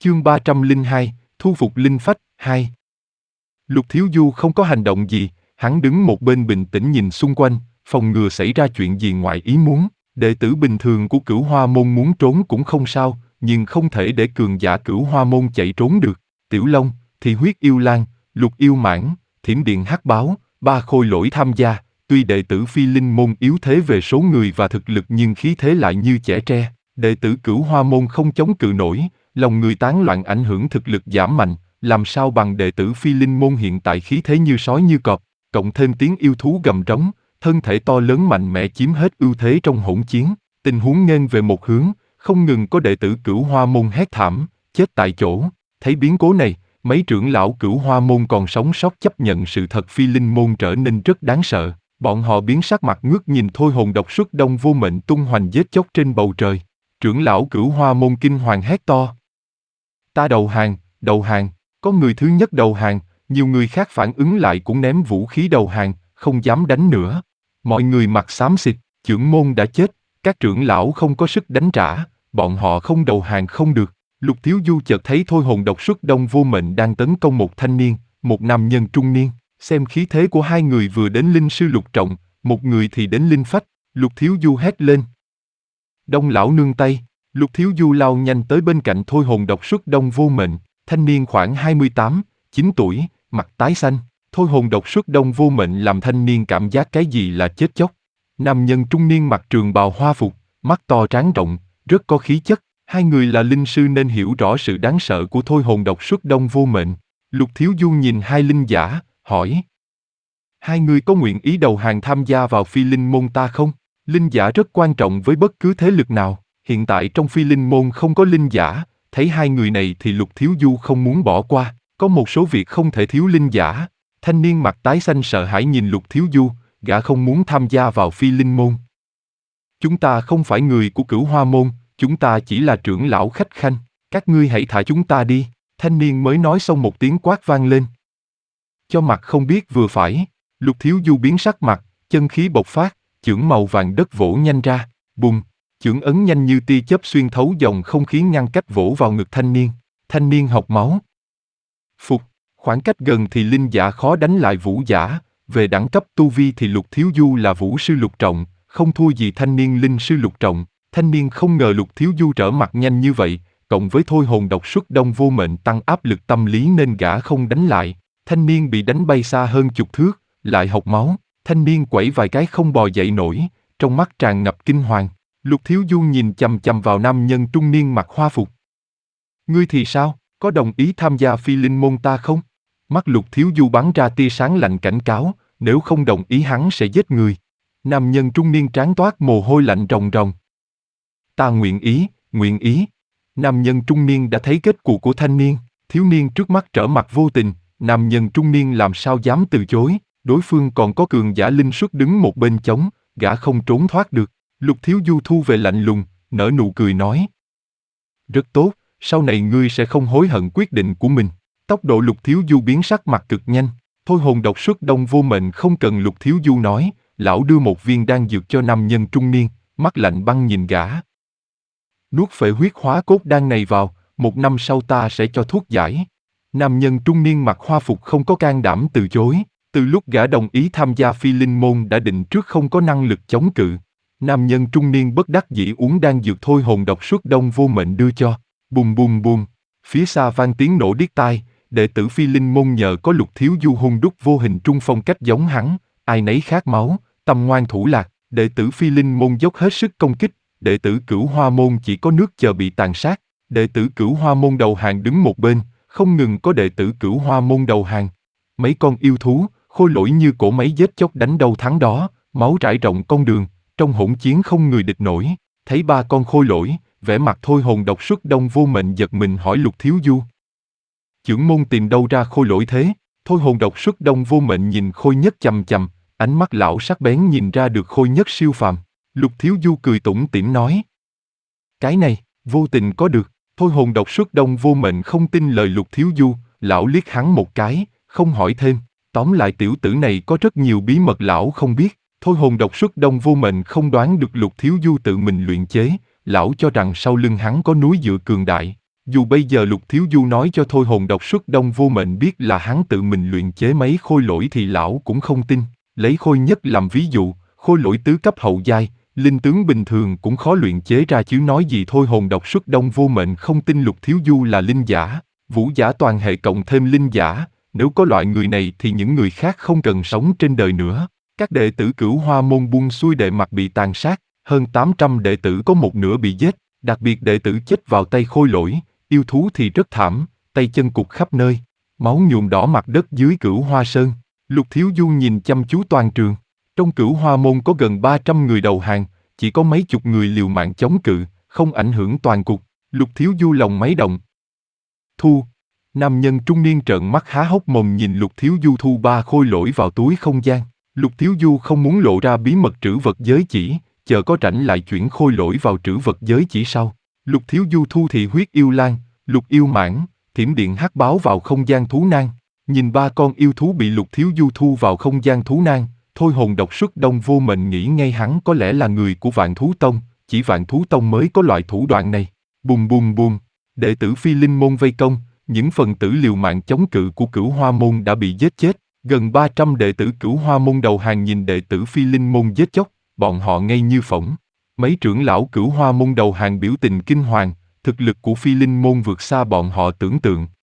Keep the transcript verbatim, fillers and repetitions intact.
Chương ba trăm lẻ hai, thu phục linh phách, hai. Lục Thiếu Du không có hành động gì, hắn đứng một bên bình tĩnh nhìn xung quanh, phòng ngừa xảy ra chuyện gì ngoài ý muốn. Đệ tử bình thường của Cửu Hoa Môn muốn trốn cũng không sao, nhưng không thể để cường giả Cửu Hoa Môn chạy trốn được. Tiểu Long, Thị Huyết Yêu Lang, Lục Yêu Mãng, Thiểm Điện Hắc Báo, ba khôi lỗi tham gia. Tuy đệ tử Phi Linh Môn yếu thế về số người và thực lực nhưng khí thế lại như chẻ tre. Đệ tử Cửu Hoa Môn không chống cự nổi, lòng người tán loạn ảnh hưởng thực lực giảm mạnh, làm sao bằng đệ tử Phi Linh Môn hiện tại khí thế như sói như cọp, cộng thêm tiếng yêu thú gầm rống, thân thể to lớn mạnh mẽ chiếm hết ưu thế trong hỗn chiến. Tình huống nghiêng về một hướng, không ngừng có đệ tử Cửu Hoa Môn hét thảm, chết tại chỗ. Thấy biến cố này, mấy trưởng lão Cửu Hoa Môn còn sống sót chấp nhận sự thật Phi Linh Môn trở nên rất đáng sợ. Bọn họ biến sắc mặt ngước nhìn Thôi Hồn Độc Xuất Đông Vô Mệnh tung hoành giết chóc trên bầu trời. Trưởng lão Cửu Hoa Môn kinh hoàng hét to: Ta đầu hàng, đầu hàng. Có người thứ nhất đầu hàng, nhiều người khác phản ứng lại cũng ném vũ khí đầu hàng, không dám đánh nữa. Mọi người mặt xám xịt, trưởng môn đã chết, các trưởng lão không có sức đánh trả, bọn họ không đầu hàng không được. Lục Thiếu Du chợt thấy Thôi Hồn Độc Xuất Đông Vô Mệnh đang tấn công một thanh niên, một nam nhân trung niên. Xem khí thế của hai người vừa đến linh sư lục trọng, một người thì đến linh phách. Lục Thiếu Du hét lên: Đông lão nương tay. Lục Thiếu Du lao nhanh tới bên cạnh Thôi Hồn Độc Xuất Đông Vô Mệnh. Thanh niên khoảng hai mươi tám, chín tuổi, mặt tái xanh. Thôi Hồn Độc Xuất Đông Vô Mệnh làm thanh niên cảm giác cái gì là chết chóc. Nam nhân trung niên mặc trường bào hoa phục, mắt to tráng rộng, rất có khí chất. Hai người là linh sư nên hiểu rõ sự đáng sợ của Thôi Hồn Độc Xuất Đông Vô Mệnh. Lục Thiếu Du nhìn hai linh giả, hỏi: Hai người có nguyện ý đầu hàng tham gia vào Phi Linh Môn ta không? Linh giả rất quan trọng với bất cứ thế lực nào. Hiện tại trong Phi Linh Môn không có linh giả. Thấy hai người này thì Lục Thiếu Du không muốn bỏ qua, có một số việc không thể thiếu linh giả. Thanh niên mặt tái xanh sợ hãi nhìn Lục Thiếu Du, gã không muốn tham gia vào Phi Linh Môn. Chúng ta không phải người của Cửu Hoa Môn, chúng ta chỉ là trưởng lão khách khanh, các ngươi hãy thả chúng ta đi. Thanh niên mới nói xong một tiếng quát vang lên. Cho mặt không biết vừa phải, Lục Thiếu Du biến sắc mặt, chân khí bộc phát, chưởng màu vàng đất vỗ nhanh ra, bùng. Chưởng ấn nhanh như tia chớp xuyên thấu dòng không khí ngăn cách vỗ vào ngực thanh niên. Thanh niên học máu. Phục, khoảng cách gần thì linh giả khó đánh lại vũ giả, về đẳng cấp tu vi thì Lục Thiếu Du là vũ sư lục trọng, không thua gì thanh niên linh sư lục trọng. Thanh niên không ngờ Lục Thiếu Du trở mặt nhanh như vậy, cộng với Thôi Hồn Độc Xuất Đông Vô Mệnh tăng áp lực tâm lý nên gã không đánh lại. Thanh niên bị đánh bay xa hơn chục thước, lại học máu. Thanh niên quẩy vài cái không bò dậy nổi, trong mắt tràn ngập kinh hoàng. Lục Thiếu Du nhìn chằm chằm vào nam nhân trung niên mặc hoa phục. Ngươi thì sao, có đồng ý tham gia Phi Linh Môn ta không? Mắt Lục Thiếu Du bắn ra tia sáng lạnh cảnh cáo, nếu không đồng ý hắn sẽ giết người. Nam nhân trung niên trán toát mồ hôi lạnh ròng ròng. Ta nguyện ý, nguyện ý. Nam nhân trung niên đã thấy kết cục của thanh niên, thiếu niên trước mắt trở mặt vô tình, nam nhân trung niên làm sao dám từ chối, đối phương còn có cường giả linh xuất đứng một bên chống, gã không trốn thoát được. Lục Thiếu Du thu về lạnh lùng, nở nụ cười nói: Rất tốt, sau này ngươi sẽ không hối hận quyết định của mình. Tốc độ Lục Thiếu Du biến sắc mặt cực nhanh. Thôi Hồn Độc Xuất Đông Vô Mệnh không cần Lục Thiếu Du nói, lão đưa một viên đan dược cho nam nhân trung niên, mắt lạnh băng nhìn gã. Nuốt phệ huyết hóa cốt đan này vào, một năm sau ta sẽ cho thuốc giải. Nam nhân trung niên mặc hoa phục không có can đảm từ chối, từ lúc gã đồng ý tham gia Phi Linh Môn đã định trước không có năng lực chống cự. Nam nhân trung niên bất đắc dĩ uống đan dược Thôi Hồn Độc Xuất Đông Vô Mệnh đưa cho. Bùm bùm bùm, phía xa vang tiếng nổ điếc tai, đệ tử Phi Linh Môn nhờ có Lục Thiếu Du hung đúc vô hình trung phong cách giống hắn, ai nấy khát máu, tâm ngoan thủ lạc, đệ tử Phi Linh Môn dốc hết sức công kích, đệ tử Cửu Hoa Môn chỉ có nước chờ bị tàn sát, đệ tử Cửu Hoa Môn đầu hàng đứng một bên, không ngừng có đệ tử Cửu Hoa Môn đầu hàng. Mấy con yêu thú, khôi lỗi như cỗ máy giết chóc đánh đâu thắng đó, máu rải rộng con đường. Trong hỗn chiến không người địch nổi, thấy ba con khôi lỗi, vẻ mặt Thôi Hồn Độc Xuất Đông Vô Mệnh giật mình hỏi Lục Thiếu Du: Chưởng môn tìm đâu ra khôi lỗi thế? Thôi Hồn Độc Xuất Đông Vô Mệnh nhìn Khôi Nhất chằm chằm, ánh mắt lão sắc bén nhìn ra được Khôi Nhất siêu phàm. Lục Thiếu Du cười tủm tỉm nói: Cái này, vô tình có được. Thôi Hồn Độc Xuất Đông Vô Mệnh không tin lời Lục Thiếu Du, lão liếc hắn một cái, không hỏi thêm. Tóm lại tiểu tử này có rất nhiều bí mật lão không biết. Thôi Hồn Độc Xuất Đông Vô Mệnh không đoán được Lục Thiếu Du tự mình luyện chế, lão cho rằng sau lưng hắn có núi dựa cường đại. Dù bây giờ Lục Thiếu Du nói cho thôi hồn độc xuất đông vô mệnh biết là hắn tự mình luyện chế mấy khôi lỗi thì lão cũng không tin. Lấy khôi nhất làm ví dụ, khôi lỗi tứ cấp hậu giai, linh tướng bình thường cũng khó luyện chế ra chứ nói gì thôi hồn độc xuất đông vô mệnh không tin Lục Thiếu Du là linh giả, vũ giả toàn hệ cộng thêm linh giả, nếu có loại người này thì những người khác không cần sống trên đời nữa. Các đệ tử Cửu Hoa môn buông xuôi đệ mặt bị tàn sát, hơn tám trăm đệ tử có một nửa bị giết, đặc biệt đệ tử chết vào tay khôi lỗi, yêu thú thì rất thảm, tay chân cụt khắp nơi, máu nhuộm đỏ mặt đất dưới Cửu Hoa Sơn. Lục Thiếu Du nhìn chăm chú toàn trường. Trong Cửu Hoa môn có gần ba trăm người đầu hàng, chỉ có mấy chục người liều mạng chống cự, không ảnh hưởng toàn cục. Lục Thiếu Du lòng máy động. Thu. Nam nhân trung niên trợn mắt há hốc mồm nhìn Lục Thiếu Du thu ba khôi lỗi vào túi không gian. Lục Thiếu Du không muốn lộ ra bí mật trữ vật giới chỉ, chờ có rảnh lại chuyển khôi lỗi vào trữ vật giới chỉ sau. Lục Thiếu Du thu thị huyết yêu lan, lục yêu mãng, thiểm điện hắc báo vào không gian thú nang. Nhìn ba con yêu thú bị Lục Thiếu Du thu vào không gian thú nang, thôi hồn độc xuất đông vô mệnh nghĩ ngay hắn có lẽ là người của Vạn Thú Tông, chỉ Vạn Thú Tông mới có loại thủ đoạn này. Bùm bùm bùm, đệ tử Phi Linh môn vây công, những phần tử liều mạng chống cự của Cửu Hoa môn đã bị giết chết. Gần ba trăm đệ tử Cửu Hoa môn đầu hàng nhìn đệ tử Phi Linh môn giết chóc, bọn họ ngây như phỗng. Mấy trưởng lão Cửu Hoa môn đầu hàng biểu tình kinh hoàng, thực lực của Phi Linh môn vượt xa bọn họ tưởng tượng.